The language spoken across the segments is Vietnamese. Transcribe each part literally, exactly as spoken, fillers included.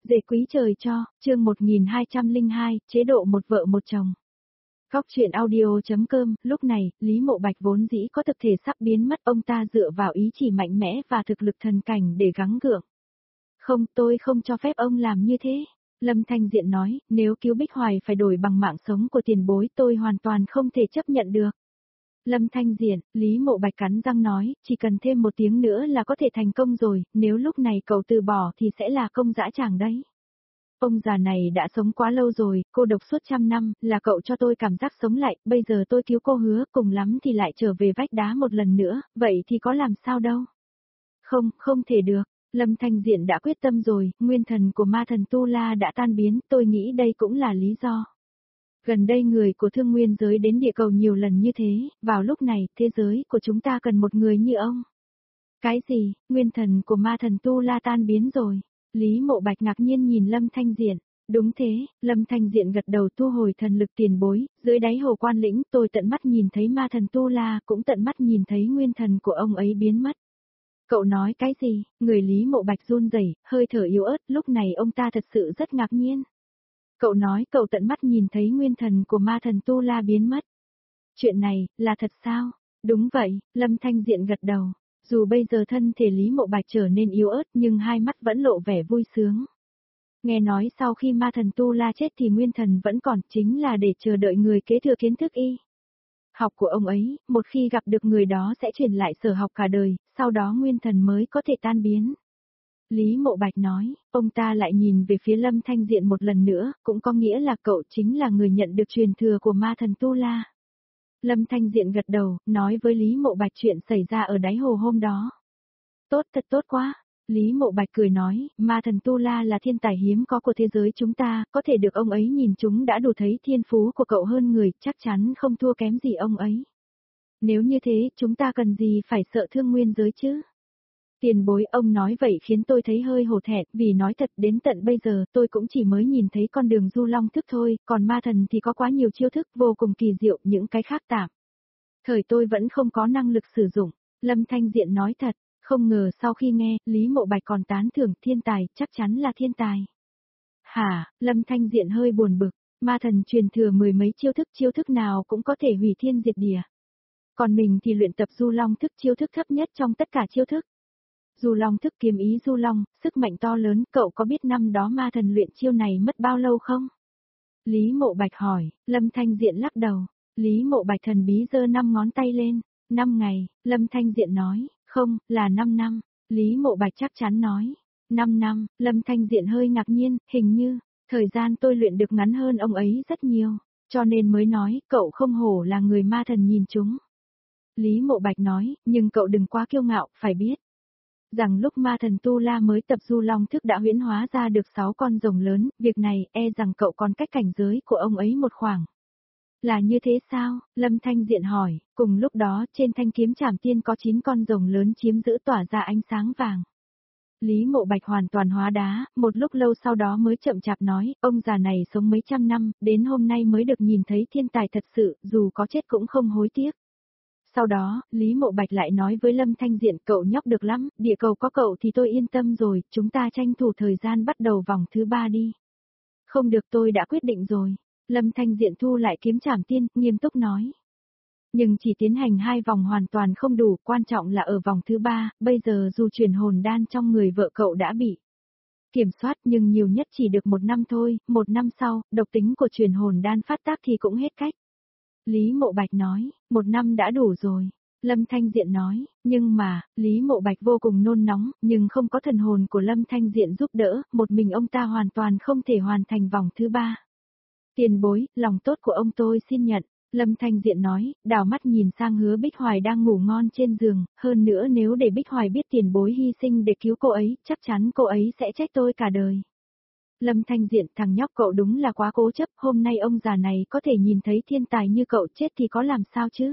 Dễ quý trời cho, chương một nghìn hai trăm lẻ hai, chế độ một vợ một chồng. Góc truyện audio.com, lúc này, Lý Mộ Bạch vốn dĩ có thực thể sắp biến mất, ông ta dựa vào ý chỉ mạnh mẽ và thực lực thần cảnh để gắng gượng. Không, tôi không cho phép ông làm như thế. Lâm Thanh Diện nói, nếu cứu Bích Hoài phải đổi bằng mạng sống của tiền bối tôi hoàn toàn không thể chấp nhận được. Lâm Thanh Diện, Lý Mộ Bạch cắn răng nói, chỉ cần thêm một tiếng nữa là có thể thành công rồi, nếu lúc này cậu từ bỏ thì sẽ là công dã tràng đấy. Ông già này đã sống quá lâu rồi, cô độc suốt trăm năm, là cậu cho tôi cảm giác sống lại, bây giờ tôi cứu cô hứa, cùng lắm thì lại trở về vách đá một lần nữa, vậy thì có làm sao đâu. Không, không thể được, Lâm Thanh Diện đã quyết tâm rồi, nguyên thần của ma thần Tu La đã tan biến, tôi nghĩ đây cũng là lý do. Gần đây người của thương nguyên giới đến địa cầu nhiều lần như thế, vào lúc này, thế giới của chúng ta cần một người như ông. Cái gì, nguyên thần của ma thần Tu La tan biến rồi? Lý Mộ Bạch ngạc nhiên nhìn Lâm Thanh Diện. Đúng thế, Lâm Thanh Diện gật đầu thu hồi thần lực tiền bối, dưới đáy hồ Quan Lĩnh tôi tận mắt nhìn thấy ma thần Tu La, cũng tận mắt nhìn thấy nguyên thần của ông ấy biến mất. Cậu nói cái gì? Người Lý Mộ Bạch run rẩy, hơi thở yếu ớt, lúc này ông ta thật sự rất ngạc nhiên. Cậu nói cậu tận mắt nhìn thấy nguyên thần của ma thần Tu La biến mất. Chuyện này, là thật sao? Đúng vậy, Lâm Thanh Diện gật đầu. Dù bây giờ thân thể Lý Mộ Bạch trở nên yếu ớt nhưng hai mắt vẫn lộ vẻ vui sướng. Nghe nói sau khi ma thần Tu La chết thì nguyên thần vẫn còn, chính là để chờ đợi người kế thừa kiến thức y học của ông ấy, một khi gặp được người đó sẽ truyền lại sở học cả đời, sau đó nguyên thần mới có thể tan biến. Lý Mộ Bạch nói, ông ta lại nhìn về phía Lâm Thanh Diện một lần nữa, cũng có nghĩa là cậu chính là người nhận được truyền thừa của ma thần Tu La. Lâm Thanh Diện gật đầu, nói với Lý Mộ Bạch chuyện xảy ra ở đáy hồ hôm đó. Tốt, thật tốt quá. Lý Mộ Bạch cười nói, ma thần Tu La là thiên tài hiếm có của thế giới chúng ta, có thể được ông ấy nhìn chúng đã đủ thấy thiên phú của cậu hơn người, chắc chắn không thua kém gì ông ấy. Nếu như thế, chúng ta cần gì phải sợ thương nguyên giới chứ? Tiền bối ông nói vậy khiến tôi thấy hơi hổ thẹn, vì nói thật đến tận bây giờ tôi cũng chỉ mới nhìn thấy con đường du long thức thôi, còn ma thần thì có quá nhiều chiêu thức vô cùng kỳ diệu, những cái khác tạm. Thời tôi vẫn không có năng lực sử dụng, Lâm Thanh Diện nói thật, không ngờ sau khi nghe, Lý Mộ Bạch còn tán thưởng thiên tài, chắc chắn là thiên tài. Hả, Lâm Thanh Diện hơi buồn bực, ma thần truyền thừa mười mấy chiêu thức, chiêu thức nào cũng có thể hủy thiên diệt địa. Còn mình thì luyện tập du long thức, chiêu thức thấp nhất trong tất cả chiêu thức. Du long thức kiếm ý du long, sức mạnh to lớn, cậu có biết năm đó ma thần luyện chiêu này mất bao lâu không? Lý Mộ Bạch hỏi, Lâm Thanh Diện lắc đầu. Lý Mộ Bạch thần bí giơ năm ngón tay lên. Năm ngày, Lâm Thanh Diện nói, không, là năm năm. Lý Mộ Bạch chắc chắn nói. Năm năm, Lâm Thanh Diện hơi ngạc nhiên, hình như, thời gian tôi luyện được ngắn hơn ông ấy rất nhiều, cho nên mới nói, cậu không hổ là người ma thần nhìn chúng. Lý Mộ Bạch nói, nhưng cậu đừng quá kiêu ngạo, phải biết rằng lúc ma thần Tu La mới tập du long thức đã huyễn hóa ra được sáu con rồng lớn, việc này e rằng cậu còn cách cảnh giới của ông ấy một khoảng. Là như thế sao? Lâm Thanh Diện hỏi, cùng lúc đó trên thanh kiếm Trảm Tiên có chín con rồng lớn chiếm giữ tỏa ra ánh sáng vàng. Lý Mộ Bạch hoàn toàn hóa đá, một lúc lâu sau đó mới chậm chạp nói, ông già này sống mấy trăm năm, đến hôm nay mới được nhìn thấy thiên tài thật sự, dù có chết cũng không hối tiếc. Sau đó, Lý Mộ Bạch lại nói với Lâm Thanh Diện, cậu nhóc được lắm, địa cầu có cậu thì tôi yên tâm rồi, chúng ta tranh thủ thời gian bắt đầu vòng thứ ba đi. Không được, tôi đã quyết định rồi. Lâm Thanh Diện thu lại kiếm Trảm Tiên, nghiêm túc nói. Nhưng chỉ tiến hành hai vòng hoàn toàn không đủ, quan trọng là ở vòng thứ ba, bây giờ dù chuyển hồn đan trong người vợ cậu đã bị kiểm soát nhưng nhiều nhất chỉ được một năm thôi, một năm sau, độc tính của chuyển hồn đan phát tác thì cũng hết cách. Lý Mộ Bạch nói, một năm đã đủ rồi. Lâm Thanh Diện nói, nhưng mà, Lý Mộ Bạch vô cùng nôn nóng, nhưng không có thần hồn của Lâm Thanh Diện giúp đỡ, một mình ông ta hoàn toàn không thể hoàn thành vòng thứ ba. Tiền bối, lòng tốt của ông tôi xin nhận. Lâm Thanh Diện nói, đảo mắt nhìn sang Hứa Bích Hoài đang ngủ ngon trên giường, hơn nữa nếu để Bích Hoài biết tiền bối hy sinh để cứu cô ấy, chắc chắn cô ấy sẽ trách tôi cả đời. Lâm Thanh Diện, thằng nhóc cậu đúng là quá cố chấp, hôm nay ông già này có thể nhìn thấy thiên tài như cậu chết thì có làm sao chứ?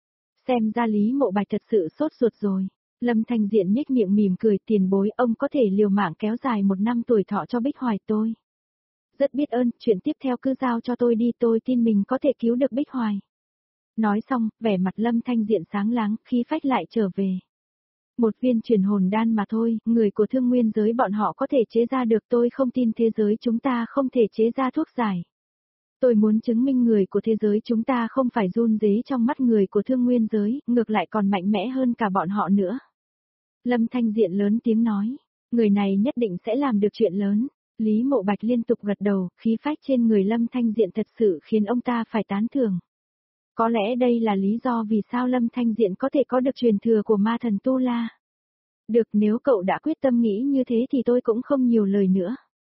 Xem ra Lý Mộ Bạch thật sự sốt ruột rồi. Lâm Thanh Diện nhếch miệng mỉm cười, tiền bối, ông có thể liều mạng kéo dài một năm tuổi thọ cho Bích Hoài tôi. Rất biết ơn, chuyện tiếp theo cứ giao cho tôi đi, tôi tin mình có thể cứu được Bích Hoài. Nói xong, vẻ mặt Lâm Thanh Diện sáng láng, khí phách lại trở về. Một viên truyền hồn đan mà thôi, người của thương nguyên giới bọn họ có thể chế ra được, tôi không tin thế giới chúng ta không thể chế ra thuốc giải. Tôi muốn chứng minh người của thế giới chúng ta không phải run rế trong mắt người của thương nguyên giới, ngược lại còn mạnh mẽ hơn cả bọn họ nữa. Lâm Thanh Diện lớn tiếng nói, người này nhất định sẽ làm được chuyện lớn. Lý Mộ Bạch liên tục gật đầu, khí phách trên người Lâm Thanh Diện thật sự khiến ông ta phải tán thưởng. Có lẽ đây là lý do vì sao Lâm Thanh Diện có thể có được truyền thừa của ma thần Tu La. Được, nếu cậu đã quyết tâm nghĩ như thế thì tôi cũng không nhiều lời nữa.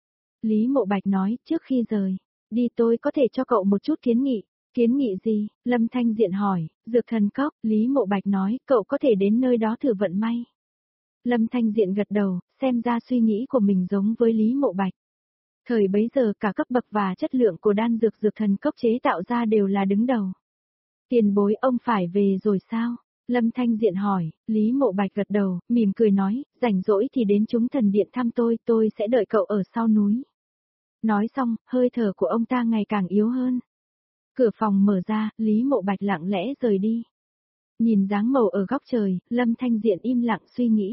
Lý Mộ Bạch nói, trước khi rời, đi tôi có thể cho cậu một chút kiến nghị. Kiến nghị gì? Lâm Thanh Diện hỏi, dược thần cốc, Lý Mộ Bạch nói, cậu có thể đến nơi đó thử vận may. Lâm Thanh Diện gật đầu, xem ra suy nghĩ của mình giống với Lý Mộ Bạch. Thời bấy giờ cả cấp bậc và chất lượng của đan dược dược thần cốc chế tạo ra đều là đứng đầu. Tiền bối ông phải về rồi sao? Lâm Thanh Diện hỏi, Lý Mộ Bạch gật đầu, mỉm cười nói, rảnh rỗi thì đến chúng thần điện thăm tôi, tôi sẽ đợi cậu ở sau núi. Nói xong, hơi thở của ông ta ngày càng yếu hơn. Cửa phòng mở ra, Lý Mộ Bạch lặng lẽ rời đi. Nhìn dáng màu ở góc trời, Lâm Thanh Diện im lặng suy nghĩ.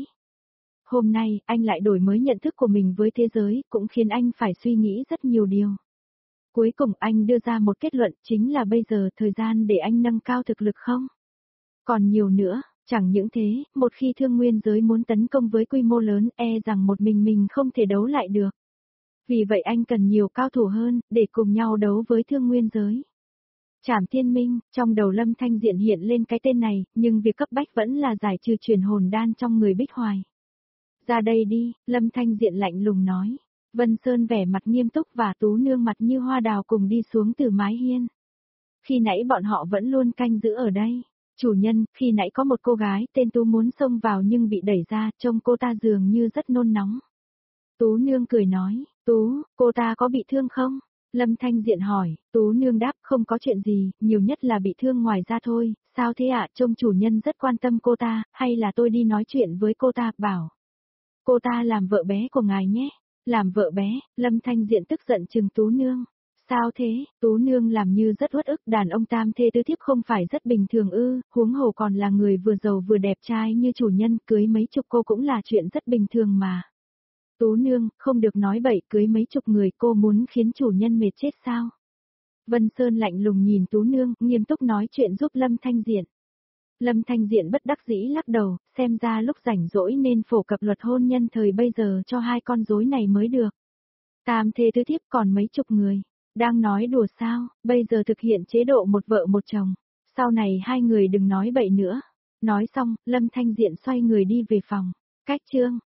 Hôm nay, anh lại đổi mới nhận thức của mình với thế giới, cũng khiến anh phải suy nghĩ rất nhiều điều. Cuối cùng anh đưa ra một kết luận chính là bây giờ thời gian để anh nâng cao thực lực không? Còn nhiều nữa, chẳng những thế, một khi thương nguyên giới muốn tấn công với quy mô lớn e rằng một mình mình không thể đấu lại được. Vì vậy anh cần nhiều cao thủ hơn, để cùng nhau đấu với thương nguyên giới. Trảm Thiên Minh, trong đầu Lâm Thanh Diện hiện lên cái tên này, nhưng việc cấp bách vẫn là giải trừ truyền hồn đan trong người Bích Hoài. Ra đây đi, Lâm Thanh Diện lạnh lùng nói. Vân Sơn vẻ mặt nghiêm túc và Tú Nương mặt như hoa đào cùng đi xuống từ mái hiên. Khi nãy bọn họ vẫn luôn canh giữ ở đây. Chủ nhân, khi nãy có một cô gái tên Tú muốn xông vào nhưng bị đẩy ra, trông cô ta dường như rất nôn nóng. Tú Nương cười nói, Tú, cô ta có bị thương không? Lâm Thanh Diện hỏi, Tú Nương đáp không có chuyện gì, nhiều nhất là bị thương ngoài ra thôi, sao thế ạ? Trông chủ nhân rất quan tâm cô ta, hay là tôi đi nói chuyện với cô ta, bảo. Cô ta làm vợ bé của ngài nhé. Làm vợ bé, Lâm Thanh Diện tức giận chừng Tú Nương. Sao thế, Tú Nương làm như rất uất ức, đàn ông tam thê tứ thiếp không phải rất bình thường ư, huống hồ còn là người vừa giàu vừa đẹp trai như chủ nhân, cưới mấy chục cô cũng là chuyện rất bình thường mà. Tú Nương, không được nói bậy, cưới mấy chục người cô muốn khiến chủ nhân mệt chết sao? Vân Sơn lạnh lùng nhìn Tú Nương, nghiêm túc nói chuyện giúp Lâm Thanh Diện. Lâm Thanh Diện bất đắc dĩ lắc đầu, xem ra lúc rảnh rỗi nên phổ cập luật hôn nhân thời bây giờ cho hai con rối này mới được. Tam thê tứ thiếp còn mấy chục người, đang nói đùa sao, bây giờ thực hiện chế độ một vợ một chồng, sau này hai người đừng nói bậy nữa. Nói xong, Lâm Thanh Diện xoay người đi về phòng, cách chương.